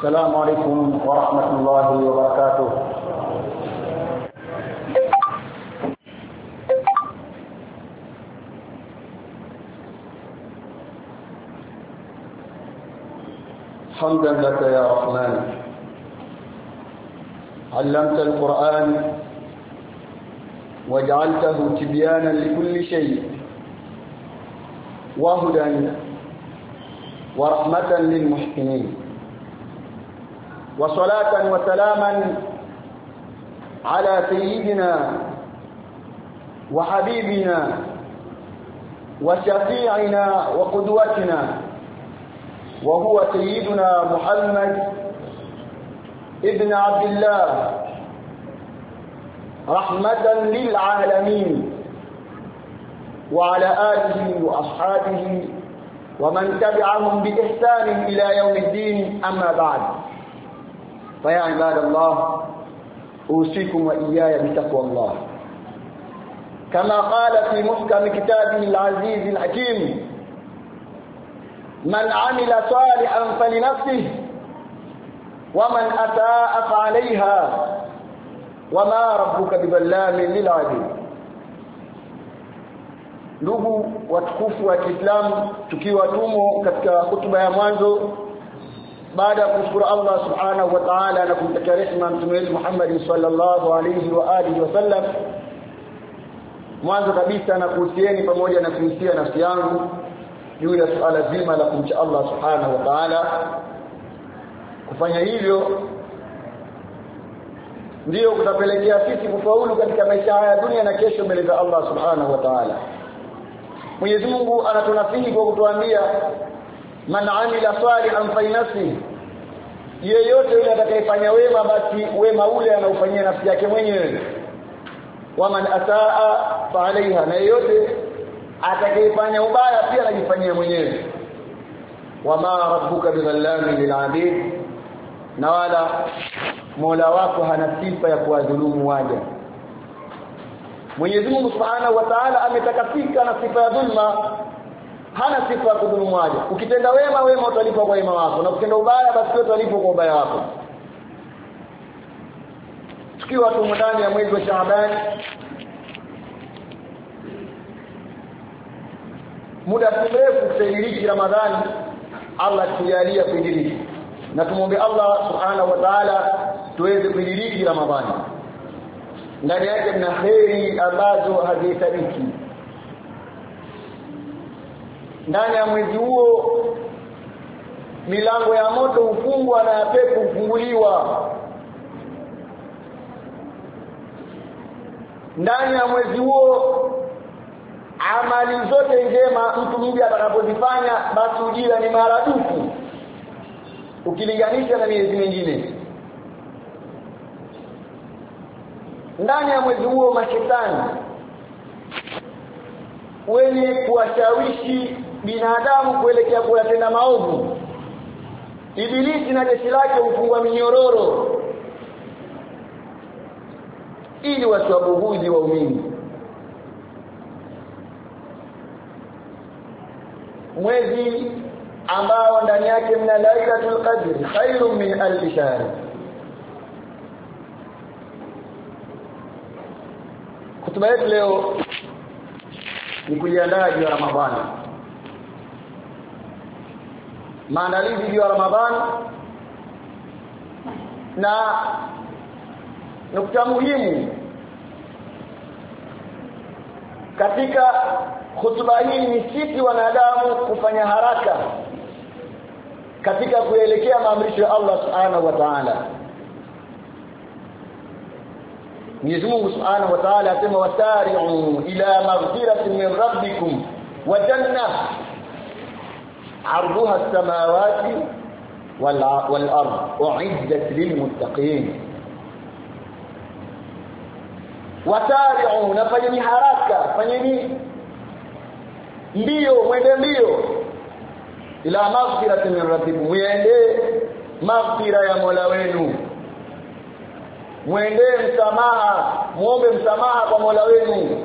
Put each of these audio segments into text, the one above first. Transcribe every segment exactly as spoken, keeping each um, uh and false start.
السلام عليكم ورحمة الله وبركاته. حمدا لك يا رحمن، علمت القرآن وجعلته تبيانا لكل شيء وهدى ورحمة للمحسنين، وصلاة وسلاما على سيدنا وحبيبنا وشفيعنا وقدوتنا، وهو سيدنا محمد ابن عبد الله رحمة للعالمين، وعلى آله وأصحابه ومن تبعهم بإحسان إلى يوم الدين. أما بعد، فيا عباد الله، أوصيكم وإياي بتقوى الله، كما قال في محكم كتابه العزيز الحكيم: من عمل صالحا فلنفسه ومن أساء فعليها وما ربك بظلام للعبيد. Ndugu watukufu wa Kiislamu, tukiwa tumo katika hutuba ya mwanzo baada ya kushukuru Allah subhanahu wa ta'ala na kumtakia rehema mtume wetu Muhammad sallallahu alayhi wa alihi wasallam, mwanzo kabisa na kuhusieni pamoja na kuhusia nafsi yangu juu ya suala zima la kumcha Allah subhanahu wa ta'ala. Kufanya hivyo ndio kutapelekea sisi kufaulu katika maisha haya dunia na kesho mbele za Allah subhanahu wa ta'ala. Mwenyezi Mungu anatunasihi kwa kutuambia, man amila salihan falinafsi, yeyote yule atakayefanya wema basi wema ule anaufanyia nafsi yake mwenyewe, wa man asaa fa alaiha, na yeyote atakayefanya ubaya pia anajifanyia mwenyewe. Wama rabbuka bidhallamin lil'abid, na wala Mola wako hana sifa ya kuwadhulumu waja. Mwenyezi Mungu Subhanahu wa Ta'ala ametakasika na sifa ya dhulma, hana sifa ya kudhulumu waja. Ukitenda wema, wema utalipwa kwa wema wako, na ukitenda ubaya basi utalipwa kwa ubaya wako. Tukiwa tumo ndani ya mwezi wa Shaaban, muda mrefu kusailiki Ramadhani, Allah tujalie kudiriki, na tumombe Allah Subhanahu wa Ta'ala tuweze kudiriki Ramadhani. Ndani yake mna kheri ambazo hazihitajiki. Ndani ya mwezi huo milango ya moto hufungwa na ya pepo hufunguliwa. Ndani ya mwezi huo amali zote njema mtu mmoja atakapozifanya basi ujira ni maradufu ukilinganisha na miezi mingine. Ndani ya mwezi huo mashetani wenye kuwashawishi binadamu kuelekea kuyatenda maovu, Ibilisi na jeshi lake hufungwa minyororo ili wasiwabughudhi waumini. Mwezi ambao ndani yake mna Lailatul Qadr khairun min alf shahr. Kutuba yetu leo ni kujiandaa juu ya Ramadhani. Maandalizi juu ya Ramadhani, na nukta muhimu katika hutuba hii ni sisi wanadamu kufanya haraka katika kuelekea maamrisho ya Allah Subhanahu wa Ta'ala. Mwenyezi Mungu Subhanahu wa Ta'ala asema, wasari'u ila maghfiratin min rabbikum wa jannah 'arduha as-samawati wal ard u'iddat lilmuttaqin. Wasari'u, nafanyeni haraka, fanyeni mbio, mwende mbio, ila maghfiratin min rabbikum, mwende maghfira ya Mola wenu, mwende msamaha, muombe msamaha kwa Mola wenu.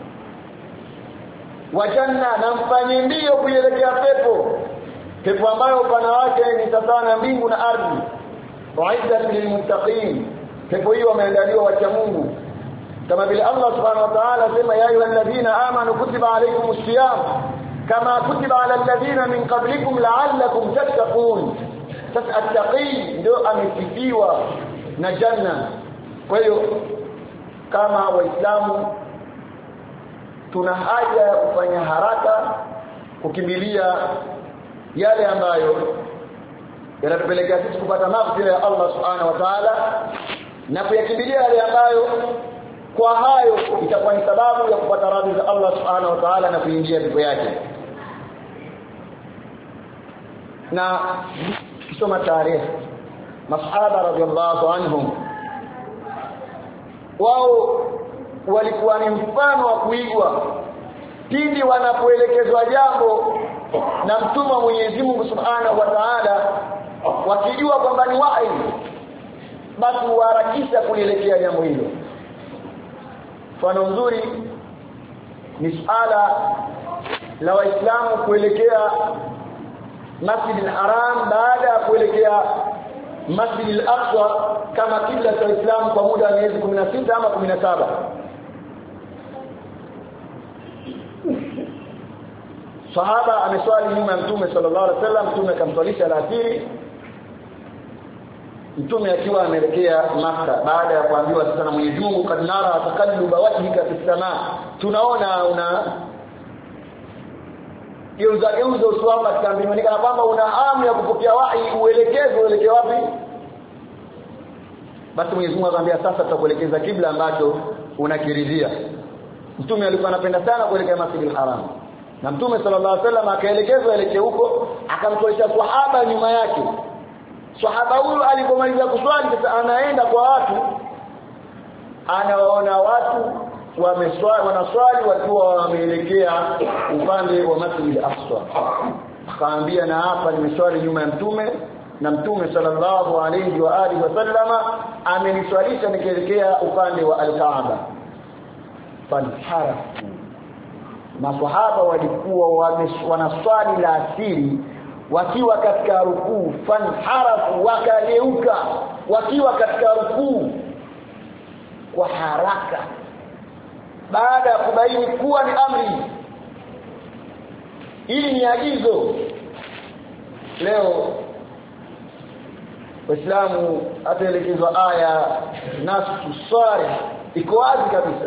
Wa janna, na mfanye mbio kuelekea pepo, pepo ambayo upana wake ni sawa na mbingu na ardhi. wa'iddat lilmuttaqin, pepo hiyo wameandaliwa wacha Mungu. Kama vile Allah subhanahu wa ta'ala sema ya ayyuhalladhina amanu kutiba alaykumus siyam kama kutiba ala alladhina min qablikum la'allakum tattaqun. Sasa attaqi ndio amesifiwa na janna. Kwa hiyo kama waislamu tuna haja ya kufanya haraka kukimbilia yale ambayo yanatupelekea sisi kupata maghfira ya Allah subhanahu wa ta'ala, na kuyakimbilia yale ambayo kwa hayo itakuwa ni sababu ya kupata radhi za Allah subhanahu wa ta'ala na kuingia pepo yake. Na kisoma tarehe masahaba radhiallahu anhum, wao walikuwa ni mfano wa kuigwa pindi wanapoelekezwa jambo na mtume wa Mwenyezi Mungu Subhanahu wa Ta'ala, wakijua kwamba ni wahi, basi waharakisha kulielekea jambo hilo. Mfano mzuri ni suala la Waislamu kuelekea Masjid al-Haram baada ya kuelekea Masjid al-Aqsa kama kibla cha Uislamu kwa muda wa miezi kumi na sita ama kumi na saba. Sahaba ameswali nyuma ya Mtume sallallahu alaihi wasallam, Mtume akamswalisha alasiri, Mtume akiwa ameelekea Makka baada ya kuambiwa sasa na Mwenyezi Mungu, kad nara taqalluba wajhika fis samaa, tunaona una geuza geuza uso wako katika mbinguni, kana kwamba una hamu ya kupokea wahi, uelekezo uelekee wapi? Basi Mwenyezi Mungu akamwambia sasa tutakuelekeza kibla ambacho unakiridhia. Mtume alikuwa anapenda sana kuelekea Masjid al-Haram, na Mtume sallallahu alaihi wasallam akaelekezwa elekee huko, akamtoesha sahaba nyuma yake. Sahaba huyo alipomaliza kuswali sasa anaenda kwa watu, anawaona watu wameswali wanaswali wakiwa wameelekea upande wa Masjid al-Aqsa. Akaambia na hapa nimeswali nyuma ya Mtume, na Mtume sallallahu alayhi wa alihi wasallama ameniswalisha nikielekea upande wa al-Kaaba. Fanhara, maswahaba walikuwa wanaswali la asiri wakiwa katika rukuu, fanharafu, wakageuka wakiwa katika rukuu kwa haraka, baada ya kubaini kuwa ni amri, hili ni agizo. Leo Waislamu ataelekezwa aya nasu swari iko wazi kabisa,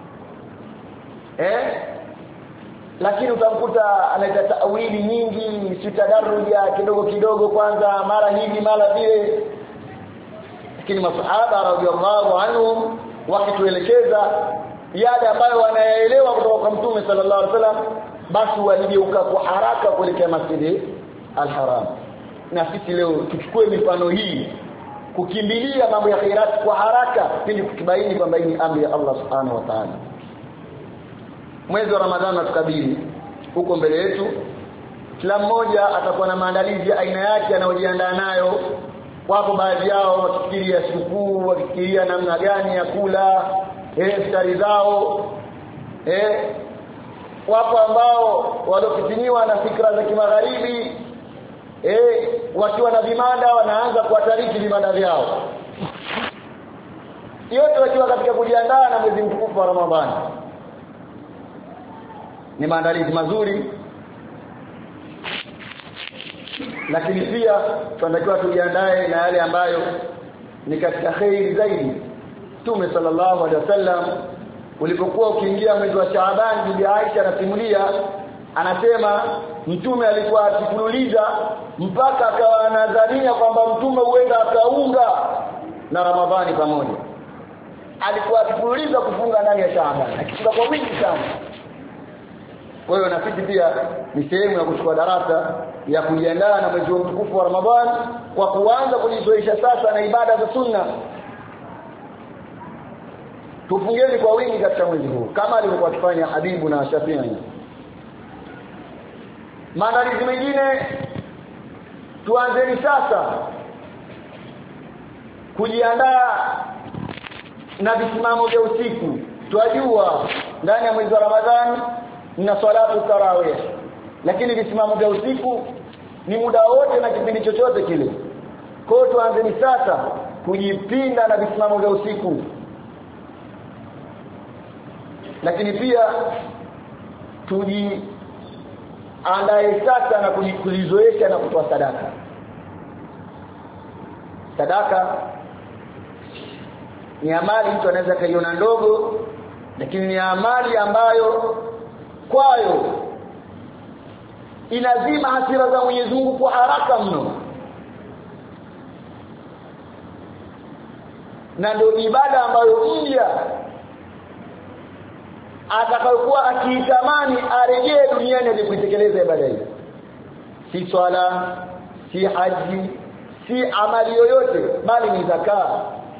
eh lakini utamkuta anaita tawili nyingi, sitadaruja kidogo kidogo, kwanza mara hivi mara vile. Lakini masahaba radhiallahu anhum wakituelekeza yale ambayo wanayaelewa kutoka kwa Mtume sallallahu alaihi wasallam, basi waligeuka kwa haraka kuelekea Masjid al-Haram. Na sisi leo tuchukue mifano hii kukimbilia mambo ya khairat kwa haraka ili kukibaini kwamba hii ni amri ya Allah subhanahu wa ta'ala. Mwezi wa Ramadhani tukabili huko mbele yetu, kila mmoja atakuwa na maandalizi ya aina yake anayojiandaa nayo. Wapo baadhi yao wakifikiria sikukuu, wakifikiria namna gani ya kula eh iftari zao, eh wapo ambao waliofitiniwa na fikra za kimagharibi, eh wakiwa na vimada wanaanza kuatariki vimada vyao, yote wakiwa katika kujiandaa na mwezi mtukufu wa Ramadhani. Ni maandalizi mazuri, lakini pia tunatakiwa tujiandae na yale ambayo ni katika khairi zaidi. Mtume sallallahu alaihi wasallam ulipokuwa ukiingia mwezi wa Shaaban, bibi Aisha anasimulia, anasema Mtume alikuwa akifululiza mpaka akawa anadhania kwamba Mtume huenda akaunga na Ramadhani pamoja. Alikuwa akifululiza kufunga ndani ya Shaaban, akifunga kwa wingi sana. Kwa hiyo na sisi pia ni sehemu ya kuchukua darasa ya kujiandaa na mwezi mtukufu wa Ramadhani kwa kuanza kujizoesha sasa na ibada za sunna. Tufungeni kwa wingi katika mwezi huu kama alivyokuwa akifanya Habibu na Shafi'i. Maandalizi mengine tuanzeni sasa kujiandaa na visimamo vya usiku. Tunajua ndani ya mwezi wa Ramadhani na salatu tarawih, lakini visimamo vya usiku ni muda wote na kipindi chochote kile. Kwa tuanze sasa kujipinda na visimamo vya usiku. Lakini pia tuji andae sasa na kujizoesha na kutoa sadaka. Sadaka ni amali mtu anaweza kaiona ndogo, lakini ni amali ambayo kwayo inazima hasira za Mwenyezi Mungu kwa haraka mno. Na ndio ibada ambayo mja atakayokuwa akitamani arejee duniani ili kuitekeleza ibada hii. Si swala, si haji, si amali yoyote, bali ni zakaa.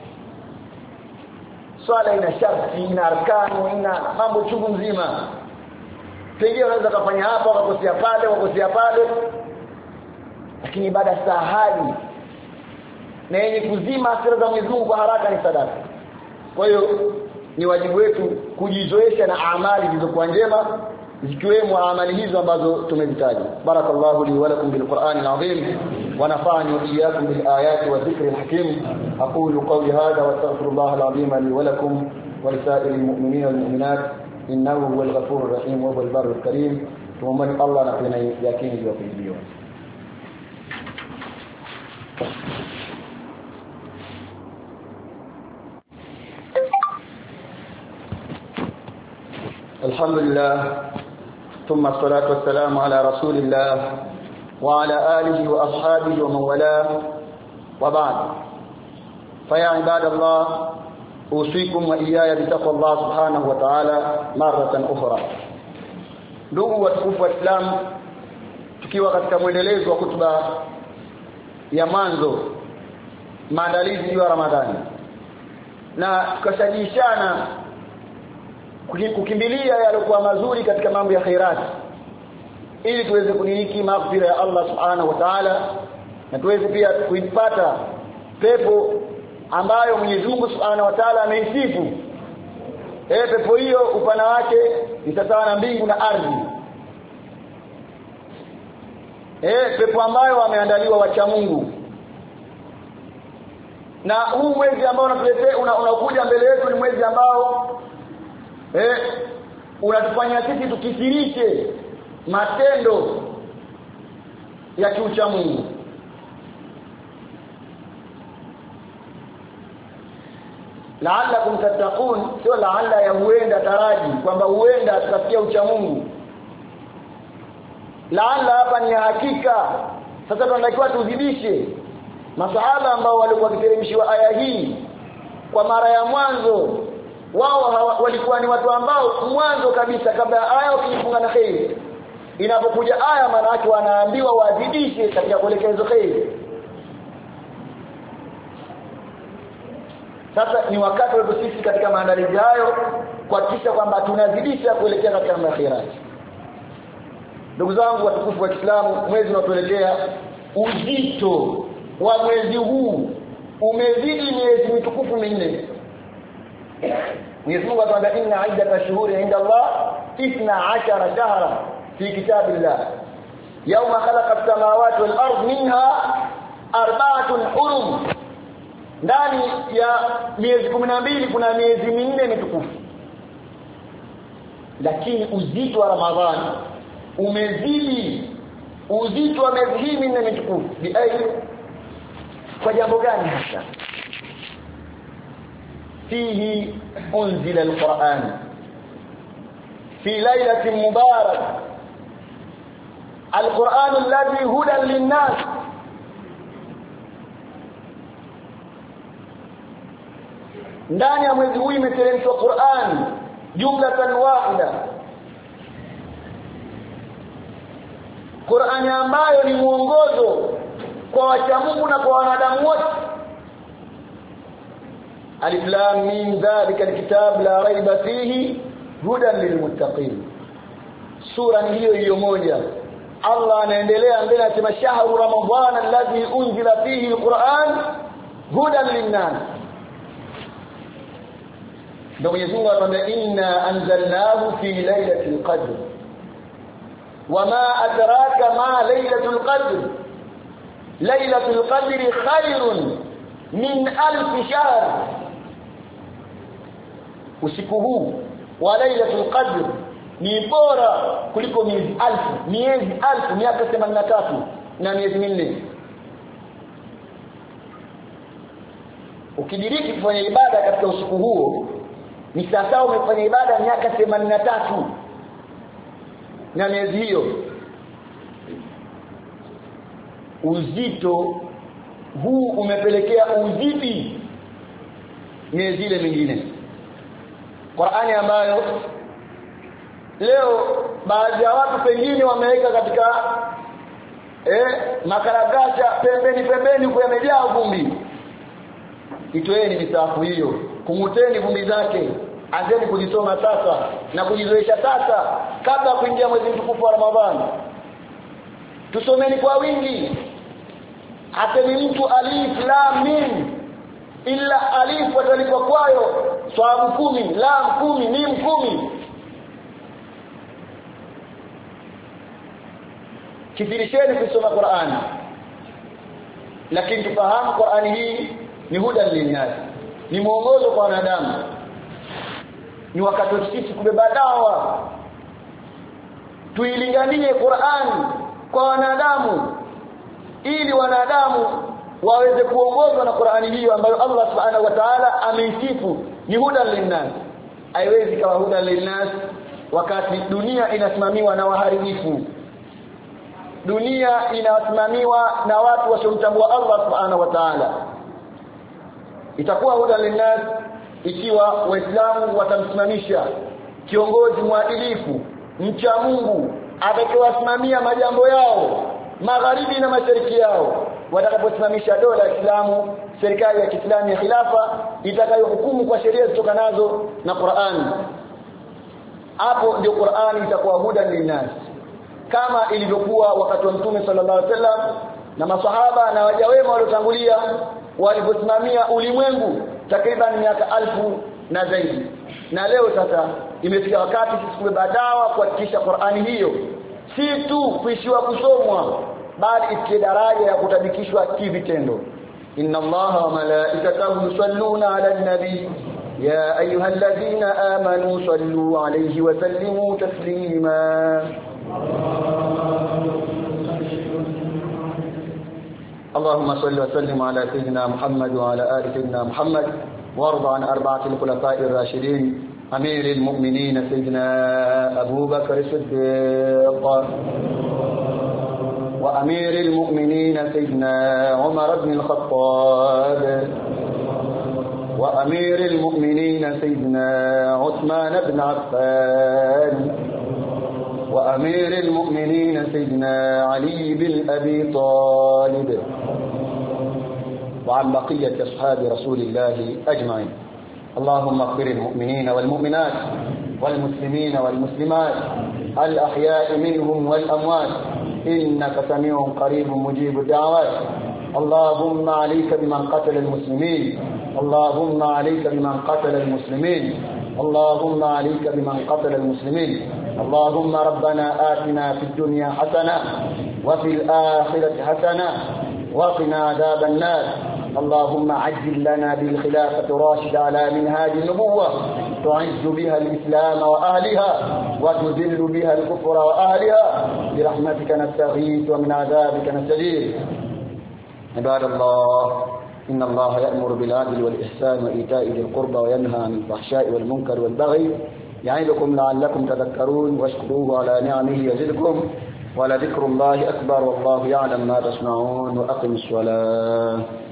Swala ina sharti, ina arkanu, ina mambo chungu nzima. Pengine unaweza kufanya hapa, wakakosea pale, wakakosea pale. Lakini ibada sahali na yenye kuzima hasira za Mwenyezi Mungu kwa haraka ni sadaka. Kwa hiyo ni wajibu wetu kujizoesha na amali zilizokuwa njema, zikiwemo amali hizo ambazo tumezitaja. Barakallahu li wa lakum bil Qur'anil azim wa nafa'ani wa iyyakum bil ayati wa dhikril hakim. Aqulu qawli hadha wa astaghfirullaha al azim li wa lakum wa lisa'iril mu'minina wal mu'minat innahu huwal ghafurur rahim wa huwal barrul karim. Tuombe Allah na tena yakini ya kujibiwa. الحمد لله ثم الصلاة والسلام على رسول الله وعلى آله وأصحابه ومن والاه وبعد. فيا عباد الله أوصيكم وإياي بتقوى الله سبحانه وتعالى مرة أخرى. ndugu watukufu wa Islam, tukiwa katika mwendelezo wa kutuba ya mwanzo maandalizi ya Ramadhani, na tukashajishana kukimbilia yaliokuwa mazuri katika mambo ya khairati ili tuweze kuniliki maghfira ya Allah subhanahu wa ta'ala, na tuweze pia kuipata pepo ambayo Mwenyezi Mungu subhanahu wa ta'ala ameisifu. Eh, pepo hiyo upana wake ni sawa na mbingu na ardhi. Eh, pepo ambayo ameandaliwa wacha Mungu. Na huu mwezi ambao unatuletea unakuja una mbele yetu ni mwezi ambao eh unatufanya sisi tukithirishe matendo ya kiucha Mungu. La'allakum tattaqun, sio la'alla ya huenda taraji kwamba huenda tutafikia ucha Mungu. La'alla hapa ni hakika. Sasa tunatakiwa tuzidishe. Masahaba ambao walikuwa wakiteremshiwa aya hii kwa mara ya mwanzo, wao walikuwa ni watu ambao mwanzo kabisa kabla ya aya ukifunga na khair, inapokuja aya maana yake wanaambiwa wazidishe katika kuelekea hizo khair. Sasa ni wakati wetu sisi katika maandalizi hayo kuhakikisha kwamba tunazidisha kuelekea katika makhairat. Ndugu zangu watukufu wa Kiislamu, mwezi unatuelekea, uzito wa mwezi huu umezidi miezi mitukufu minne. Mwenyezi Mungu atuambia inna iddata shuhuri inda Allah ithna ashara shahra fi kitabillah yawma khalaqa as-samawati wal ard minha arba'atun hurum. Ndani ya miezi kumi na mbili kuna miezi minne mitukufu. Lakini uzito wa Ramadhani umezidi uzito wa miezi hii minne mitukufu. Bi ayi, kwa jambo gani hasa? Fihi unzila al-Qur'an fi laylatin mubarak, al-Qur'an alladhi hudan lin-nas. Ndani ya mwezi huu imeteremshwa Qur'an jumlatan wahida, Qur'an ambayo ni mwongozo kwa wacha Mungu na kwa wanadamu wote. Alif lam mim dhalika alkitab la raiba fihi hudan lilmuttaqin. Sura ni hiyo hiyo moja. Allah anaendelea mbele akisema shahru ramadhana alladhi unzila fihi alquran hudan linnas. Ndio Mwenyezi Mungu anatuambia inna anzalnahu fi lailatul qadr wama adraka ma lailatul qadr lailatul qadri khairun min alf shahr, usiku huu wa lailatul qadr ni bora kuliko miezi alfu, miezi alfu, miaka themanini na tatu na miezi minne. Ukidiriki kufanya ibada katika usiku huo ni sasa umefanya ibada miaka themanini na tatu na miezi hiyo. Uzito huu umepelekea uzidi miezi ile mingine. Qur'ani ambayo leo baadhi ya watu pengine wameweka katika eh makaratasi pembeni pembeni kwa yamejaa vumbi. Itoeni misafu hiyo, kumuteni vumbi zake, anzeni kujisoma sasa na kujizoesha sasa kabla ya kuingia mwezi mtukufu wa Ramadhani. Tusomeni kwa wingi. Asemi mtu alif lam mim, illa alif watalipwa kwayo swabu kumi, lam kumi, mim kumi. Kithirisheni kusoma Qur'ani. Lakini tufahamu Qur'ani hii ni hudan linnas, ni mwongozo kwa wanadamu. Ni wakati sisi kubeba dawa, tuilinganie Qur'ani kwa wanadamu ili wanadamu waweze kuongozwa na Qur'ani hiyo ambayo Allah Subhanahu wa Ta'ala ameisifu ni hudan linnas. Haiwezi kama hudan linnas wakati dunia inasimamiwa na waharibifu, dunia inasimamiwa na watu wasiomtambua Allah Subhanahu wa Ta'ala. Itakuwa hudan linnas ikiwa Waislamu watamsimamisha kiongozi mwadilifu, mcha Mungu, atakayewasimamia majambo yao magharibi na mashariki yao. Watakaposimamisha dola ya Islamu, serikali ya Kiislamu ya khilafa itakayohukumu kwa sheria zitokanazo na Qur'an, hapo ndio Qur'an itakuwa hudan linnas, kama ilivyokuwa wakati wa Mtume sallallahu alaihi wasallam na maswahaba na waja wema waliotangulia waliposimamia ulimwengu takriban miaka alfu na zaidi. Na leo sasa imefika wakati sisi kubeba dawa kuhakikisha Qur'ani hiyo si tu kuishiwa kusomwa bali ifikie daraja ya kutabikishwa kivitendo. Inna Allaha wa malaikatahu yusalluna 'alan nabi ya ayyuhalladhina amanu sallu 'alayhi wa sallimu taslima. اللهم صل وسلم على سيدنا محمد وعلى آل سيدنا محمد وارض عن أربعة الخلفاء الراشدين أمير المؤمنين سيدنا أبو بكر الصديق وأمير المؤمنين سيدنا عمر بن الخطاب وأمير المؤمنين سيدنا عثمان بن عفان وأمير المؤمنين سيدنا علي بن أبي طالب وعن بقية أصحاب رسول الله أجمعين. اللهم اغفر المؤمنين والمؤمنات والمسلمين والمسلمات الأحياء منهم والأموات إنك سميع قريب مجيب الدعوات. اللهم عليك بمن قتل المسلمين، اللهم عليك بمن قتل المسلمين، اللهم عليك بمن قتل المسلمين. اللهم ربنا آتنا في الدنيا حسنة وفي الآخرة حسنة وقنا عذاب النار. اللهم عجل لنا بالخلافة راشد على منهاج النبوة تعز بها الإسلام وأهلها وتذل بها الكفر وأهلها برحمتك نستغيث ومن عذابك نستجير. عباد الله، إن الله يأمر بالعدل والإحسان وإيتاء ذي القربى وينهى عن الفحشاء والمنكر والبغي يعظكم لعلكم تذكرون. واشكروه على نعمه يزدكم ولذكر الله أكبر والله يعلم ما تصنعون. وأقم الصلاة.